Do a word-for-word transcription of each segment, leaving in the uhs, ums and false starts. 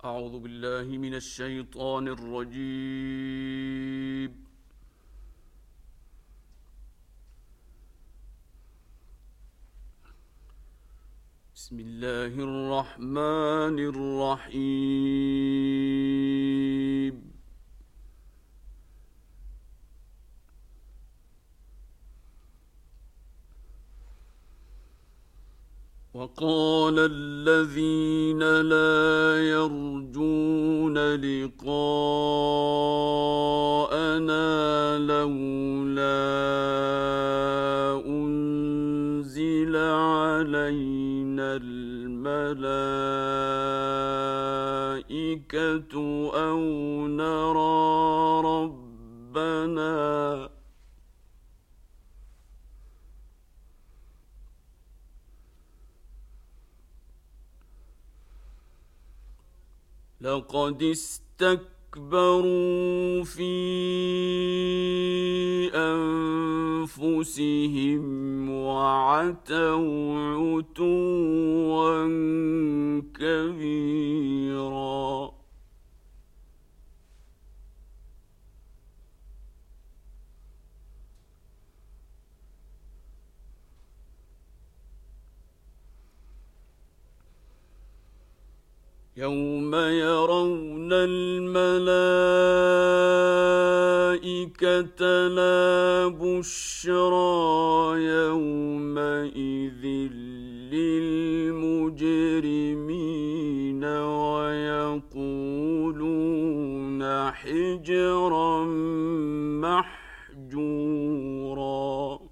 أعوذ بالله من الشيطان الرجيم. بسم الله الرحمن الرحيم. وقال الذين لا يرجون لقاءنا لولا أنزل علينا الملائكة أو نرى ربنا لقد استكبروا في أنفسهم وعتوا عتوا كبيرا. يوم يرون الملائكة لا بشرى يومئذ للمجرمين ويقولون حجرا محجورا.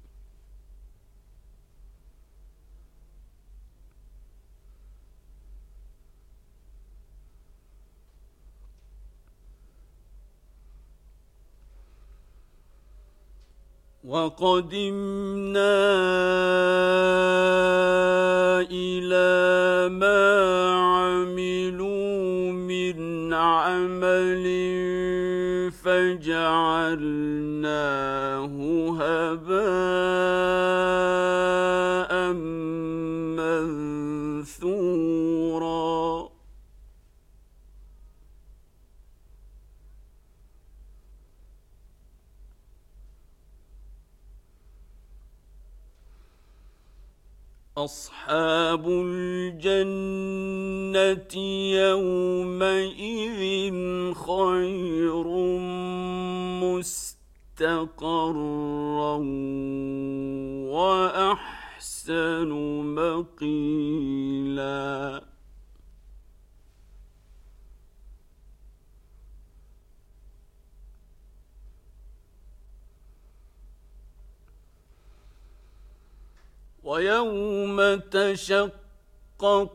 وقدمنا إلى ما عملوا من عمل فجعلناه هباء منثورا. أصحاب الجنة يومئذ خير مستقرا وأحسن مقيلا. ويوم تشقق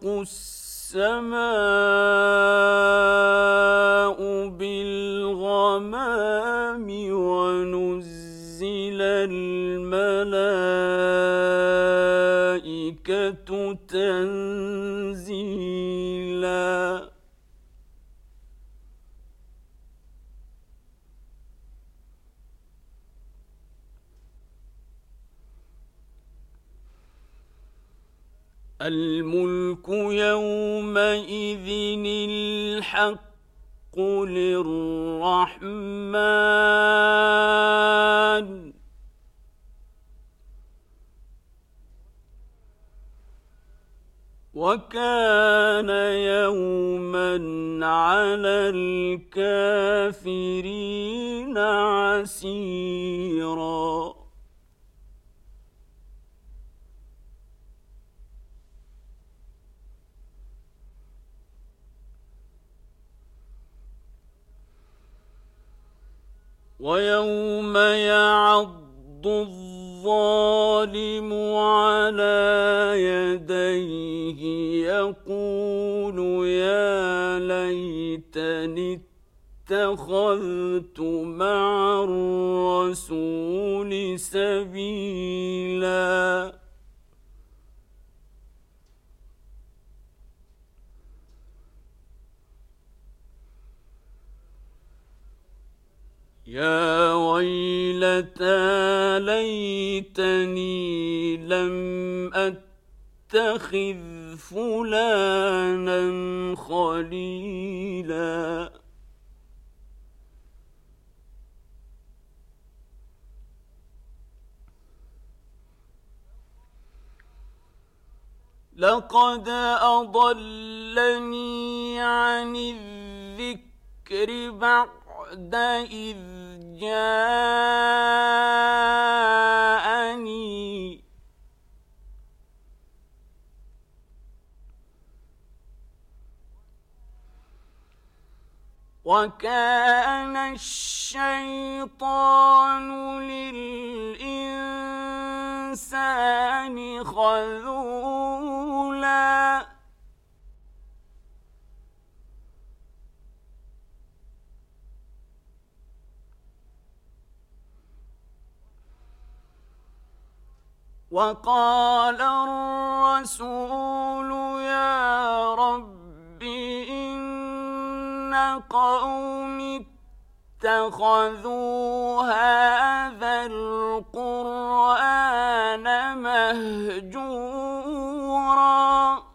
السماء بالغمام ونزل الملائكة تنزيلا. الملك يومئذ الحق للرحمن وكان يوما على الكافرين عسيرا. ويوم يعض الظالم على يديه يقول يا ليتني اتخذت مع الرسول سبيلا. يا ويلتى ليتني لم أتخذ فلانا خليلا لقد أضلني عن الذكر بعد إذ جاءني وكان الشيطان للإنسان خذولا وقال الرسول يا رب إن قوم اتخذوا هذا القرآن مهجورا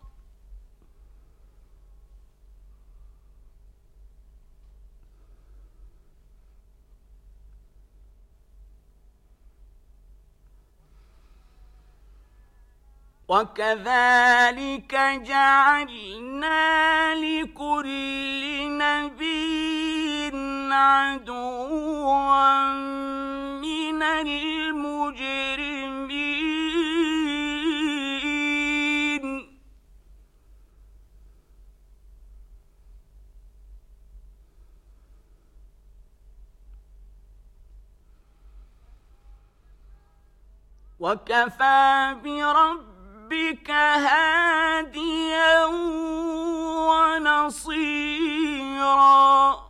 وكذلك جعلنا لكل نبي عدوا من المجرمين وكفى بربك بك هاديا ونصيرا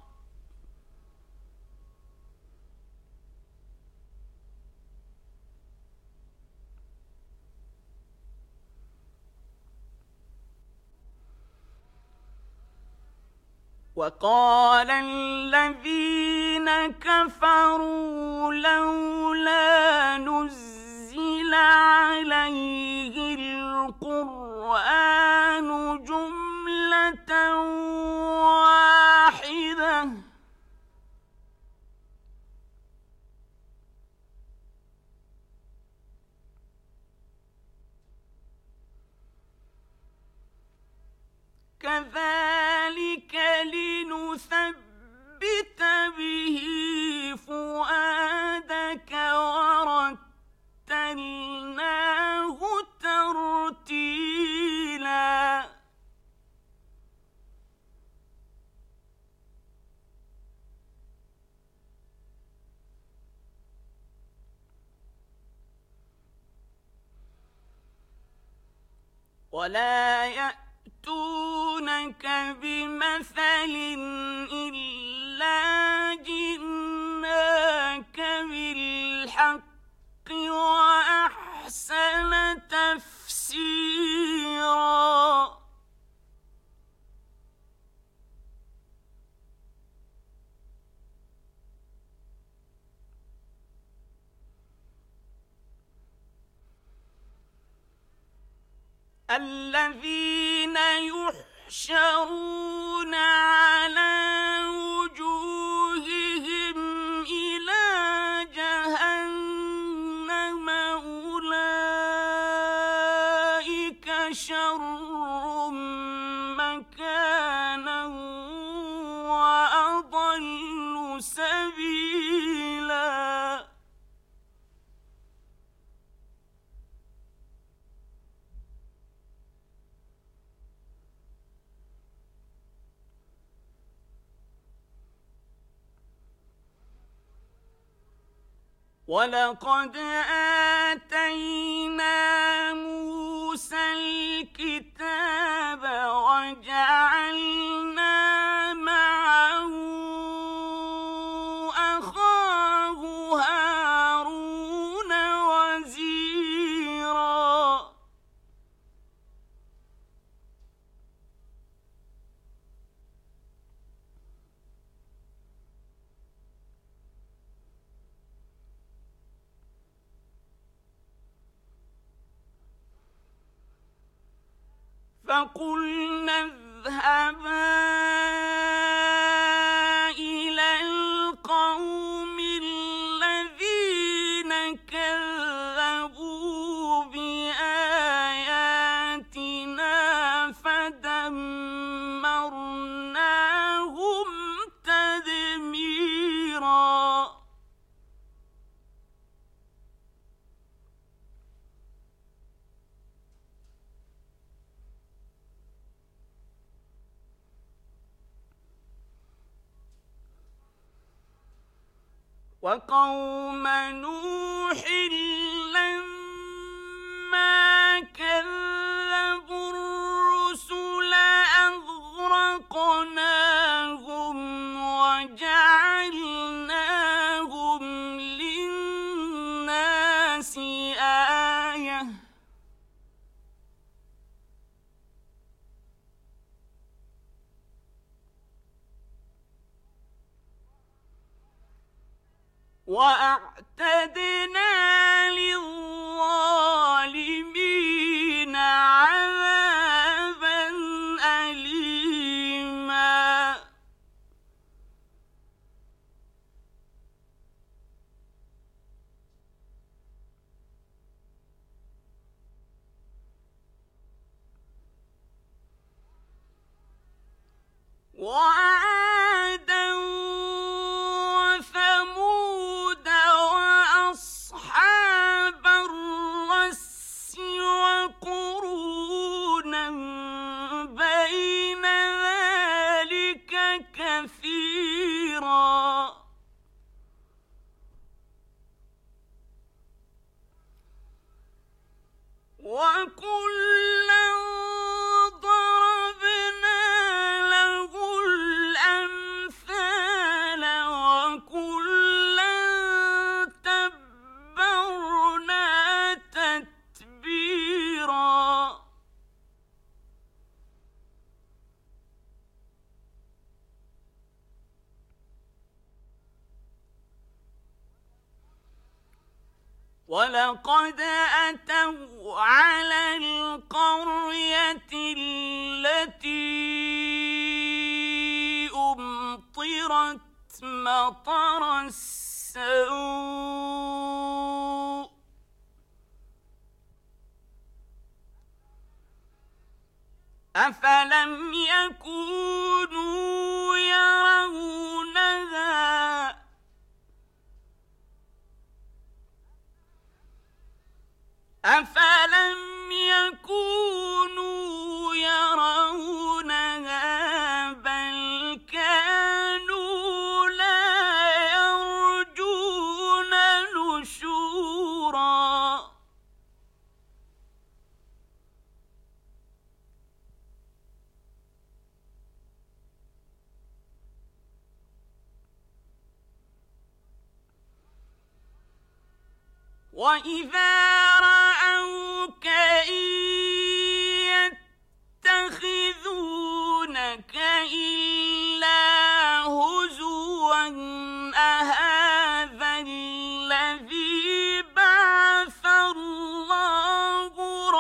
وقال الذين كفروا لولا نزل عليه القرآن جملة واحدة كذلك لنثبت به فؤادك ورتلناه ترتيلا ولا يأتونك بمثل إلا جئناك بالحق وأحسن تفسيرا الذين يحشرون على وجوههم إلى جهنم أولئك شر مكانا وأضل سبيلا ولقد آتينا موسى الكتاب وجعلنا معه أخاه هارون وزيرا فقلنا اذهبا إلى القوم الذين كذبوا بآياتنا وقوم نوح لما كذبوا الرسل أغرقناهم وجعلناهم للناس آية وأعتدنا للظالمين عذابا أليما وعادا وثمود وأصحاب الرس وقرونا بين ذلك كثيرا وكلا ضربنا له الأمثال وكلا تبرنا تتبيرا ولقد أتوا على القرية التي أمطرت مطر السوء أفلم يكونوا يرونها أفلم يكونوا يرونها بل كانوا لا يرجون نشورا وإذا رأوك إن يتخذونك إلا هزوا أهذا الذي بعث الله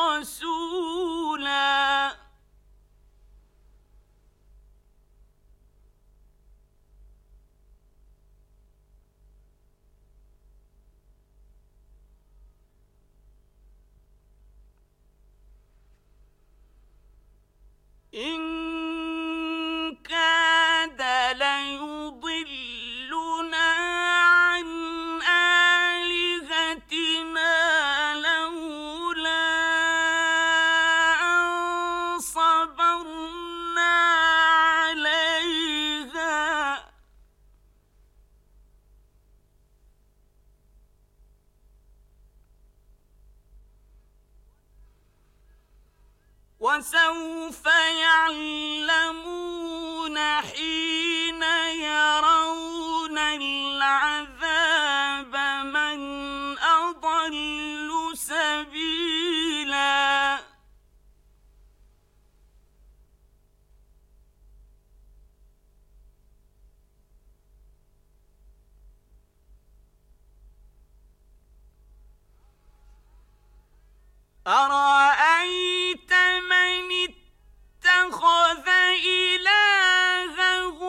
رسولا إن كاد ليضلنا عن آلهتنا لولا أن صبرنا عليها وسوف يعلمون حين يرون العذاب من أضل سبيلا أرأيت من اتخذ إلهه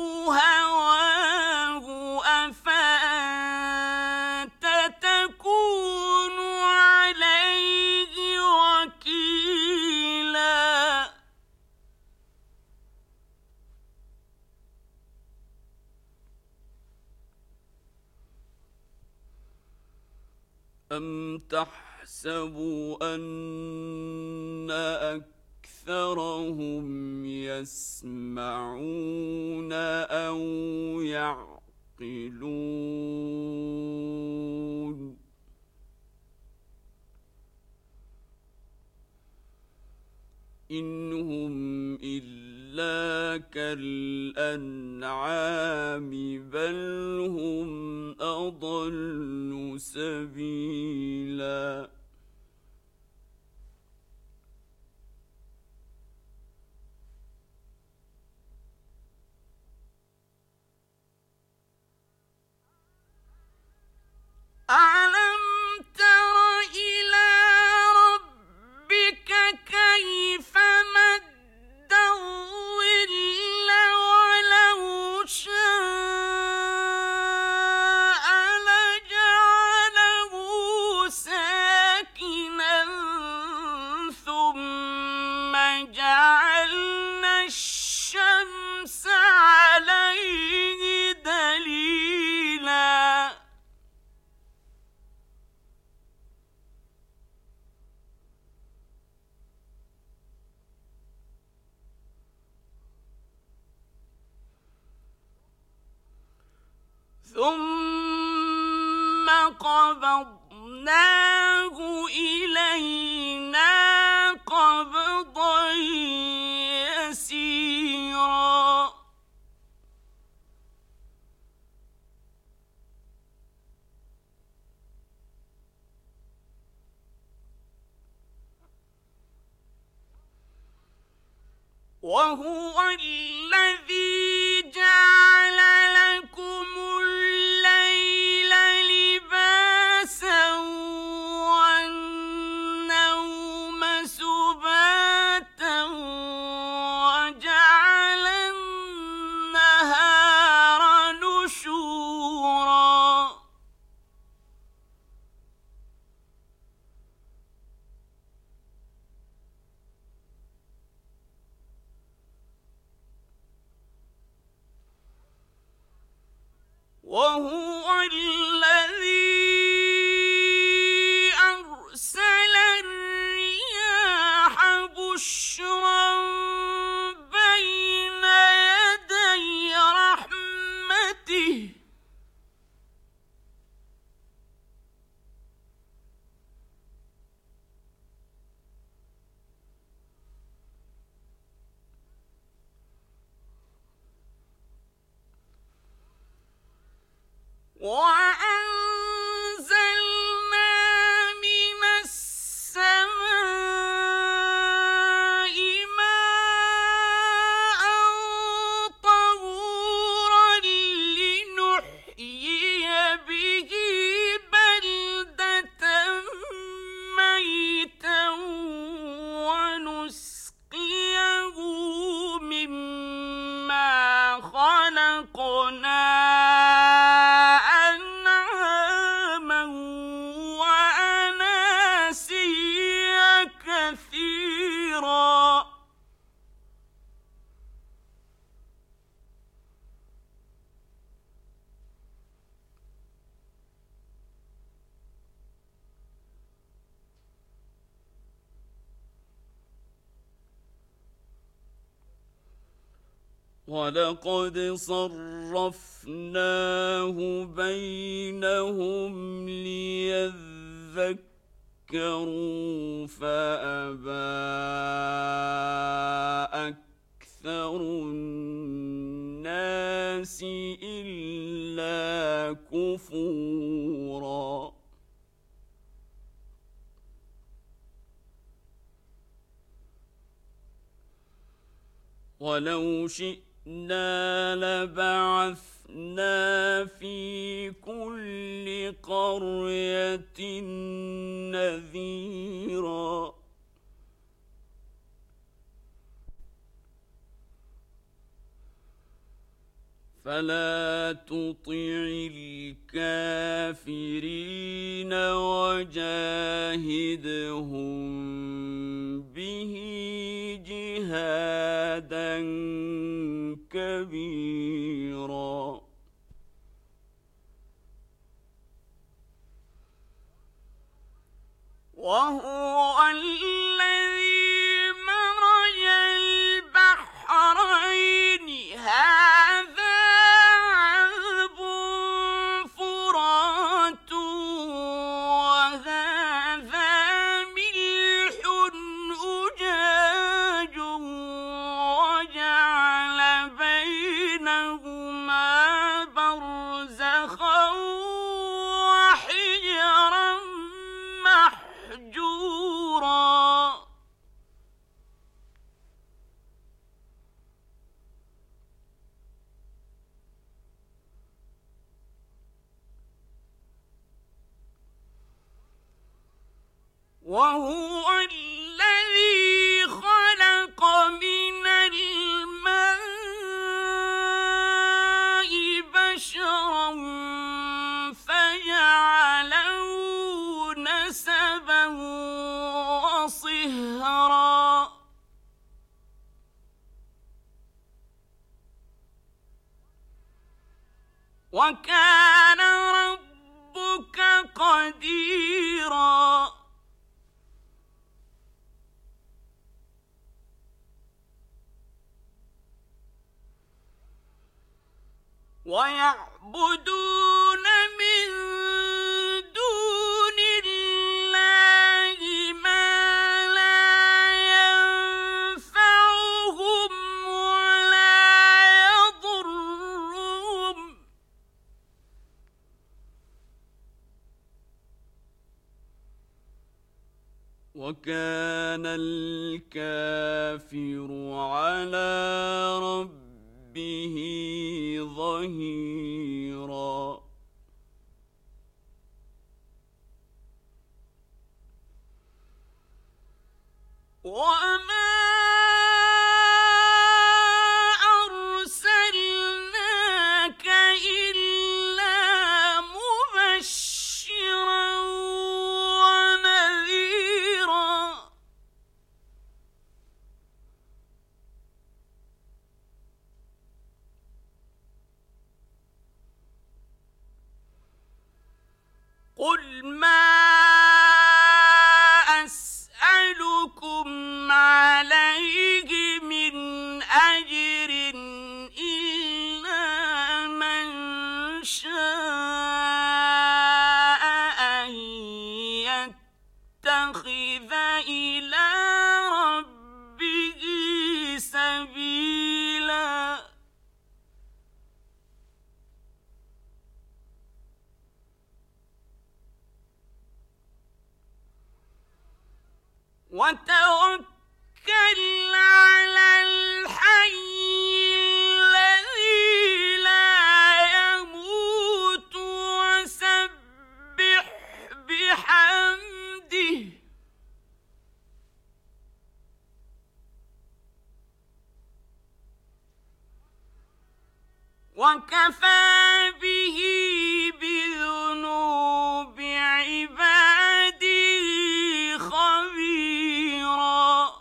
هواه أفأنت تكون عليه وكيلا أم تحسبوا أن أكثرهم يسمعون أو يعقلون إنهم إلا كالأنعام بل هم أضل سبيلا ألم تر إلى ربك كيف مد الظل ولو شاء لجعله ساكنا ثم جعلنا الشمس عليه دليلا ثم قبضناه إلينا قبضا يسيرا وهو الذي جعل لكم الليل لباسا والنوم سباتا وجعل النهار نشورا وهو الذي أرسل الرياح بشرا بين يدي رحمته وأنزلنا من السماء ماء طهورا لنحيي به بلدة ميتا ونسقيه مما خلقنا وَلَقَدْ صَرَّفْنَاهُ بَيْنَهُمْ لِيَذَّكَّرُوا فَأَبَى أَكْثَرُ النَّاسِ إِلَّا كُفُورًا وَلَوْ شِئْنَا لَبَعَثْنَا فِي كُلِّ قَرْيَةٍ نَذِيرًا فَلَا تُطِعِ الْكَافِرِينَ وَجَاهِدْهُم بِهِ جِهَادًا كَبِيرًا وَهُوَ الَّذِي مَرَجَ الْبَحْرَيْنِ هَٰذَا عَذْبٌ فُرَاتٌ وَهَٰذَا مِلْحٌ أُجَاجٌ وهو الذي خلق من الماء بشرا فجعله نسبا وصهرا وكان ربك قديرا ويعبدون من دون الله ما لا ينفعهم ولا يضرهم وكان الكافر على ربه ظهيرا وما أرسلناك إلا مبشرا ونذيرا قل ما أسألكم عليه من أجر إلا من شاء أن يتخذ إلى ربه سبيلا وتوكل على الحي الذي لا يموت وسبح بحمده وكفى به بذنوب عباده خبيرا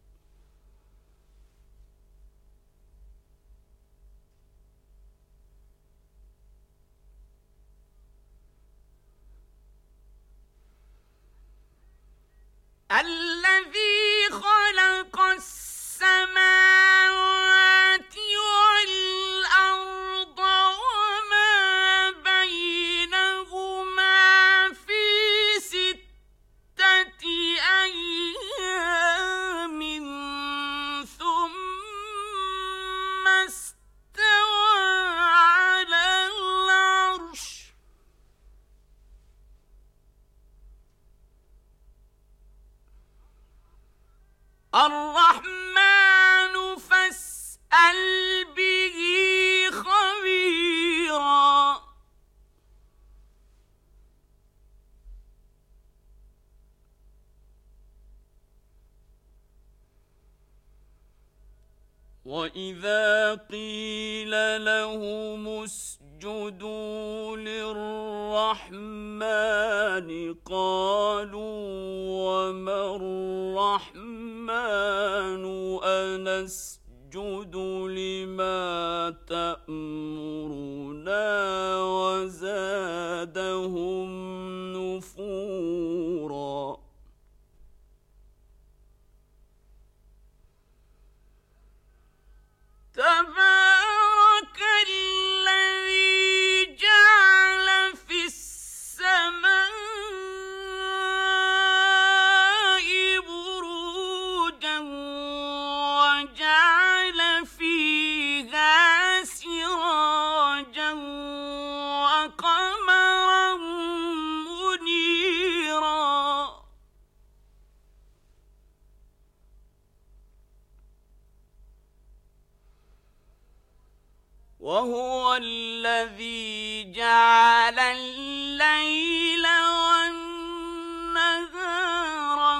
الذي خلق السماوات والأرض وما بينهما في ستة أيام ثم استوى على العرش الرحمن فاسأل به خبيرا وإذا قيل لهم اسجدوا للرحمن قالوا وما الرحمن أنسجد لما تأمرنا وزادهم نفورا تبارك الذي جعل في السماء بروجا وجعل فيها سراجا وقمرا منيرا وهو الذي جعل الليل والنهار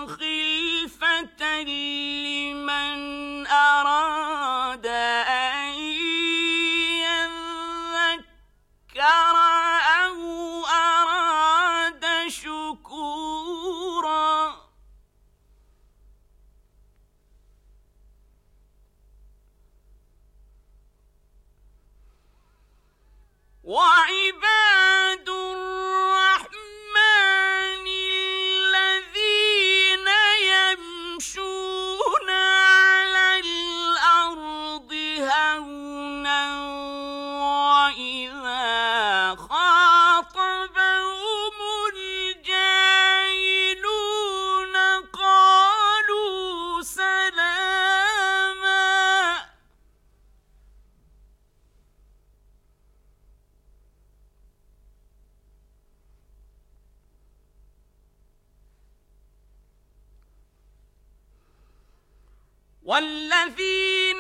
والذين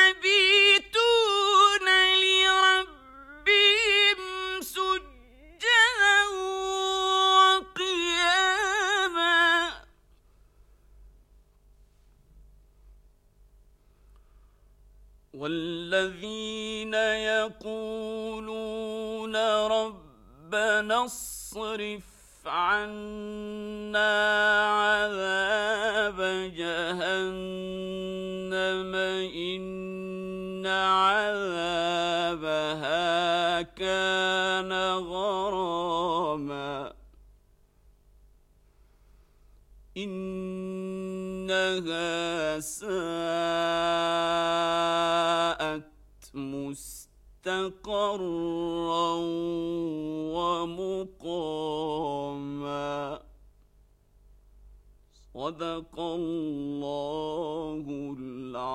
يبيتون لربهم سجدا وقياما والذين يقولون ربنا اصرف عنا عذاب جهنم إن عذابها كان غراما إنها ساءت مستقرا ومقاما صدق الله العظيم.